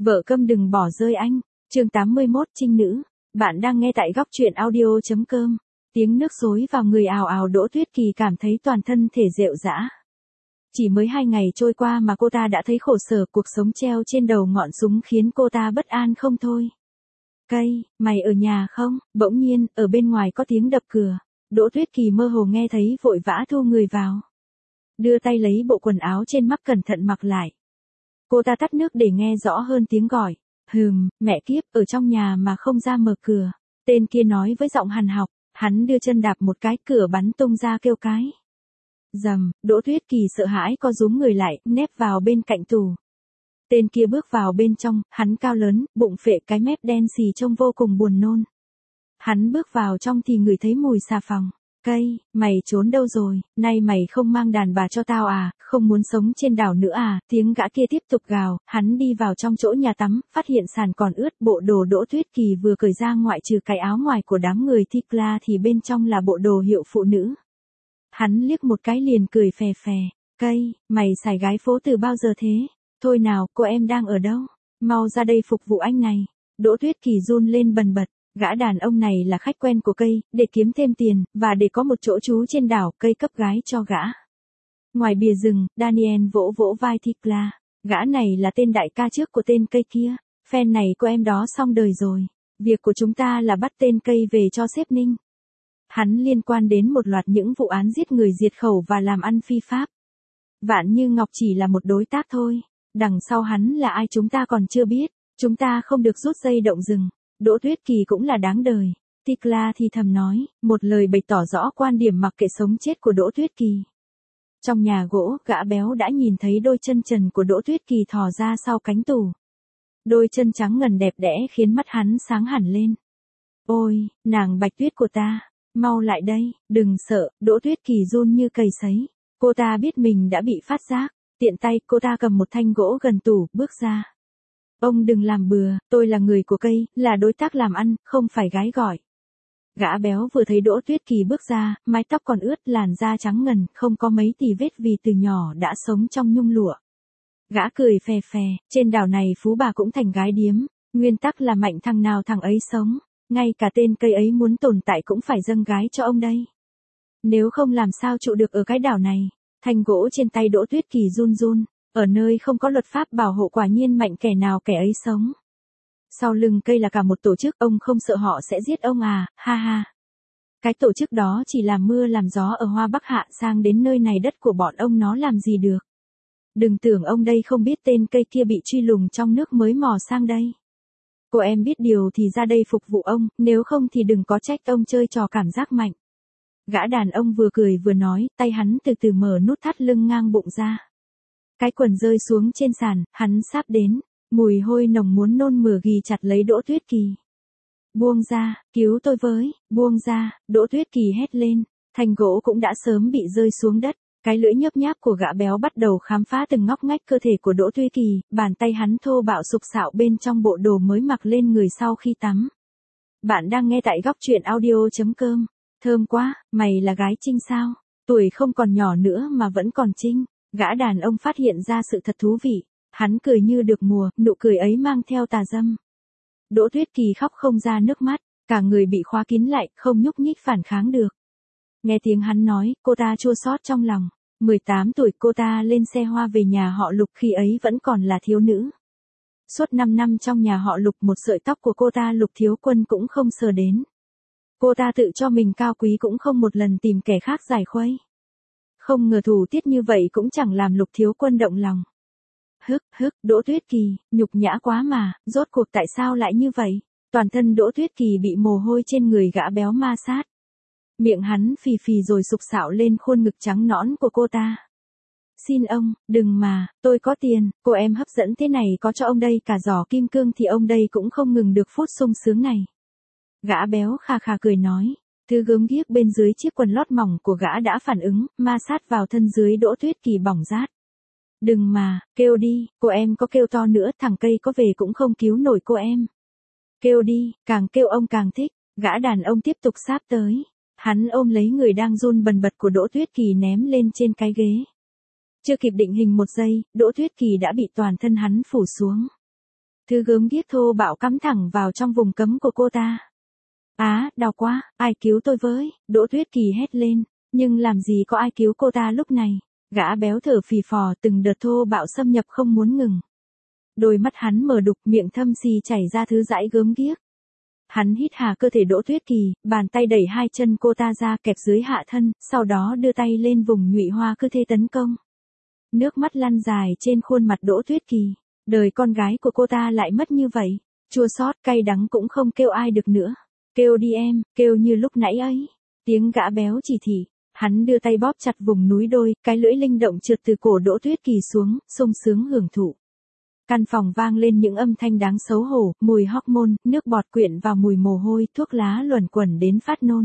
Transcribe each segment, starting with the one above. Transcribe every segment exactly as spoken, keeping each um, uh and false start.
Vợ câm đừng bỏ rơi anh. Chương tám mươi mốt Trinh nữ. Bạn đang nghe tại góc truyện audio chấm com. Tiếng nước xối vào người ào ào, Đỗ Tuyết Kỳ cảm thấy toàn thân thể rệu rã. Chỉ mới hai ngày trôi qua mà cô ta đã thấy khổ sở, cuộc sống treo trên đầu ngọn súng khiến cô ta bất an không thôi. Cây, mày ở nhà không? Bỗng nhiên, ở bên ngoài có tiếng đập cửa. Đỗ Tuyết Kỳ mơ hồ nghe thấy, vội vã thu người vào. Đưa tay lấy bộ quần áo trên mắc cẩn thận mặc lại. Cô ta tắt nước để nghe rõ hơn tiếng gọi. Hừm, mẹ kiếp, ở trong nhà mà không ra mở cửa. Tên kia nói với giọng hằn học. Hắn đưa chân đạp một cái, cửa bắn tung ra kêu cái. Rầm, Đỗ Tuyết Kỳ sợ hãi co rúm người lại, nép vào bên cạnh tủ. Tên kia bước vào bên trong, hắn cao lớn, bụng phệ, cái mép đen xì trông vô cùng buồn nôn. Hắn bước vào trong thì ngửi thấy mùi xà phòng. Cây, mày trốn đâu rồi, nay mày không mang đàn bà cho tao à, không muốn sống trên đảo nữa à, tiếng gã kia tiếp tục gào. Hắn đi vào trong chỗ nhà tắm, phát hiện sàn còn ướt, bộ đồ Đỗ Tuyết Kỳ vừa cởi ra ngoại trừ cái áo ngoài của đám người Thikla thì bên trong là bộ đồ hiệu phụ nữ. Hắn liếc một cái liền cười phè phè. Cây, mày xài gái phố từ bao giờ thế? Thôi nào, cô em đang ở đâu? Mau ra đây phục vụ anh này. Đỗ Tuyết Kỳ run lên bần bật. Gã đàn ông này là khách quen của Cây, để kiếm thêm tiền, và để có một chỗ trú trên đảo, Cây cấp gái cho gã. Ngoài bìa rừng, Daniel vỗ vỗ vai Thikla. Gã này là tên đại ca trước của tên Cây kia. Phen này cô em đó xong đời rồi. Việc của chúng ta là bắt tên Cây về cho sếp Ninh. Hắn liên quan đến một loạt những vụ án giết người diệt khẩu và làm ăn phi pháp. Vạn Như Ngọc chỉ là một đối tác thôi. Đằng sau hắn là ai chúng ta còn chưa biết. Chúng ta không được rút dây động rừng. Đỗ Tuyết Kỳ cũng là đáng đời. Thikla thì thầm nói, một lời bày tỏ rõ quan điểm mặc kệ sống chết của Đỗ Tuyết Kỳ. Trong nhà gỗ, gã béo đã nhìn thấy đôi chân trần của Đỗ Tuyết Kỳ thò ra sau cánh tủ. Đôi chân trắng ngần đẹp đẽ khiến mắt hắn sáng hẳn lên. Ôi, nàng Bạch Tuyết của ta, mau lại đây, đừng sợ. Đỗ Tuyết Kỳ run như cầy sấy. Cô ta biết mình đã bị phát giác. Tiện tay, cô ta cầm một thanh gỗ gần tủ, bước ra. Ông đừng làm bừa, tôi là người của Cây, là đối tác làm ăn, không phải gái gọi. Gã béo vừa thấy Đỗ Tuyết Kỳ bước ra, mái tóc còn ướt, làn da trắng ngần, không có mấy tì vết vì từ nhỏ đã sống trong nhung lụa. Gã cười phè phè, trên đảo này phú bà cũng thành gái điếm, nguyên tắc là mạnh thằng nào thằng ấy sống, ngay cả tên Cây ấy muốn tồn tại cũng phải dâng gái cho ông đây. Nếu không làm sao trụ được ở cái đảo này. Thanh gỗ trên tay Đỗ Tuyết Kỳ run run. Ở nơi không có luật pháp bảo hộ, quả nhiên mạnh kẻ nào kẻ ấy sống. Sau lưng Cây là cả một tổ chức, ông không sợ họ sẽ giết ông à, ha ha. Cái tổ chức đó chỉ làm mưa làm gió ở Hoa Bắc Hạ, sang đến nơi này đất của bọn ông nó làm gì được. Đừng tưởng ông đây không biết tên Cây kia bị truy lùng trong nước mới mò sang đây. Cô em biết điều thì ra đây phục vụ ông, nếu không thì đừng có trách ông chơi trò cảm giác mạnh. Gã đàn ông vừa cười vừa nói, tay hắn từ từ mở nút thắt lưng ngang bụng ra. Cái quần rơi xuống trên sàn, hắn sáp đến, mùi hôi nồng muốn nôn mửa ghì chặt lấy Đỗ Tuyết Kỳ. Buông ra, cứu tôi với, buông ra, Đỗ Tuyết Kỳ hét lên, thanh gỗ cũng đã sớm bị rơi xuống đất, cái lưỡi nhấp nháp của gã béo bắt đầu khám phá từng ngóc ngách cơ thể của Đỗ Tuyết Kỳ, bàn tay hắn thô bạo sục sạo bên trong bộ đồ mới mặc lên người sau khi tắm. Bạn đang nghe tại góc truyện audio chấm com. Thơm quá, mày là gái Trinh sao? Tuổi không còn nhỏ nữa mà vẫn còn Trinh. Gã đàn ông phát hiện ra sự thật thú vị. Hắn cười như được mùa, nụ cười ấy mang theo tà dâm. Đỗ Tuyết Kỳ khóc không ra nước mắt, cả người bị khóa kín lại, không nhúc nhích phản kháng được. Nghe tiếng hắn nói, cô ta chua xót trong lòng. mười tám tuổi cô ta lên xe hoa về nhà họ Lục, khi ấy vẫn còn là thiếu nữ. Suốt năm năm trong nhà họ Lục, một sợi tóc của cô ta Lục Thiếu Quân cũng không sờ đến. Cô ta tự cho mình cao quý cũng không một lần tìm kẻ khác giải khuây. Không ngờ thủ tiết như vậy cũng chẳng làm Lục Thiếu Quân động lòng. Hức, hức, Đỗ Tuyết Kỳ, nhục nhã quá mà, rốt cuộc tại sao lại như vậy? Toàn thân Đỗ Tuyết Kỳ bị mồ hôi trên người gã béo ma sát. Miệng hắn phì phì rồi sục sạo lên khuôn ngực trắng nõn của cô ta. Xin ông, đừng mà, tôi có tiền, cô em hấp dẫn thế này có cho ông đây cả giỏ kim cương thì ông đây cũng không ngừng được phút sung sướng này. Gã béo kha kha cười nói. Thứ gớm ghiếc bên dưới chiếc quần lót mỏng của gã đã phản ứng, ma sát vào thân dưới Đỗ Tuyết Kỳ bỏng rát. Đừng mà, kêu đi, cô em có kêu to nữa thằng Cây có về cũng không cứu nổi cô em. Kêu đi, càng kêu ông càng thích. Gã đàn ông tiếp tục sáp tới. Hắn ôm lấy người đang run bần bật của Đỗ Tuyết Kỳ ném lên trên cái ghế. Chưa kịp định hình một giây, Đỗ Tuyết Kỳ đã bị toàn thân hắn phủ xuống. Thứ gớm ghiếc thô bạo cắm thẳng vào trong vùng cấm của cô ta. Á, đau quá, ai cứu tôi với, Đỗ Tuyết Kỳ hét lên, nhưng làm gì có ai cứu cô ta lúc này. Gã béo thở phì phò, từng đợt thô bạo xâm nhập không muốn ngừng. Đôi mắt hắn mở đục, miệng thâm xì chảy ra thứ dãi gớm ghiếc. Hắn hít hà cơ thể Đỗ Tuyết Kỳ, bàn tay đẩy hai chân cô ta ra kẹp dưới hạ thân, sau đó đưa tay lên vùng nhụy hoa cứ thế tấn công. Nước mắt lăn dài trên khuôn mặt Đỗ Tuyết Kỳ. Đời con gái của cô ta lại mất như vậy. Chua xót, cay đắng cũng không kêu ai được nữa. Kêu đi em, kêu như lúc nãy ấy. Tiếng gã béo chỉ thị. Hắn đưa tay bóp chặt vùng núi đôi, cái lưỡi linh động trượt từ cổ Đỗ Tuyết Kỳ xuống, sung sướng hưởng thụ. Căn phòng vang lên những âm thanh đáng xấu hổ, mùi hormone, nước bọt quyện vào mùi mồ hôi, thuốc lá luẩn quẩn đến phát nôn.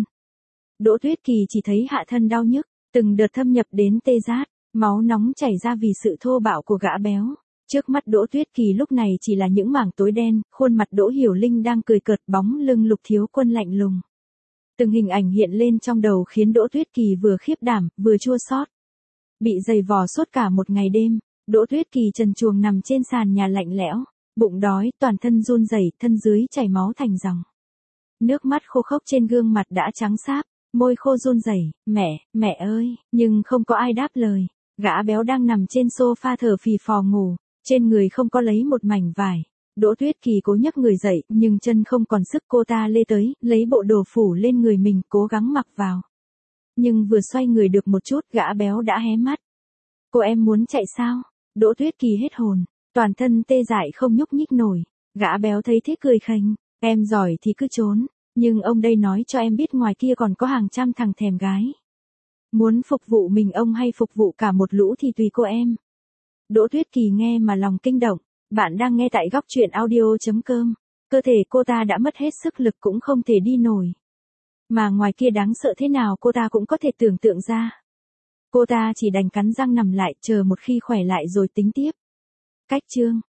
Đỗ Tuyết Kỳ chỉ thấy hạ thân đau nhức, từng đợt thâm nhập đến tê rát, máu nóng chảy ra vì sự thô bạo của gã béo. Trước mắt Đỗ Tuyết Kỳ lúc này chỉ là những mảng tối đen, khuôn mặt Đỗ Hiểu Linh đang cười cợt, bóng lưng Lục Thiếu Quân lạnh lùng. Từng hình ảnh hiện lên trong đầu khiến Đỗ Tuyết Kỳ vừa khiếp đảm, vừa chua xót. Bị giày vò suốt cả một ngày đêm, Đỗ Tuyết Kỳ trần truồng nằm trên sàn nhà lạnh lẽo, bụng đói, toàn thân run rẩy, thân dưới chảy máu thành dòng. Nước mắt khô khốc trên gương mặt đã trắng xáp, môi khô run rẩy, "Mẹ, mẹ ơi!" Nhưng không có ai đáp lời. Gã béo đang nằm trên sofa thở phì phò ngủ, trên người không có lấy một mảnh vải. Đỗ Tuyết Kỳ cố nhấc người dậy, nhưng chân không còn sức, cô ta lê tới, lấy bộ đồ phủ lên người mình, cố gắng mặc vào. Nhưng vừa xoay người được một chút, gã béo đã hé mắt. "Cô em muốn chạy sao?" Đỗ Tuyết Kỳ hết hồn, toàn thân tê dại không nhúc nhích nổi. Gã béo thấy thế cười khành, "Em giỏi thì cứ trốn, nhưng ông đây nói cho em biết ngoài kia còn có hàng trăm thằng thèm gái. Muốn phục vụ mình ông hay phục vụ cả một lũ thì tùy cô em." Đỗ Tuyết Kỳ nghe mà lòng kinh động. Bạn đang nghe tại góc truyện audio chấm com. Cơ thể cô ta đã mất hết sức lực cũng không thể đi nổi. Mà ngoài kia đáng sợ thế nào cô ta cũng có thể tưởng tượng ra. Cô ta chỉ đành cắn răng nằm lại, chờ một khi khỏe lại rồi tính tiếp. Cách chương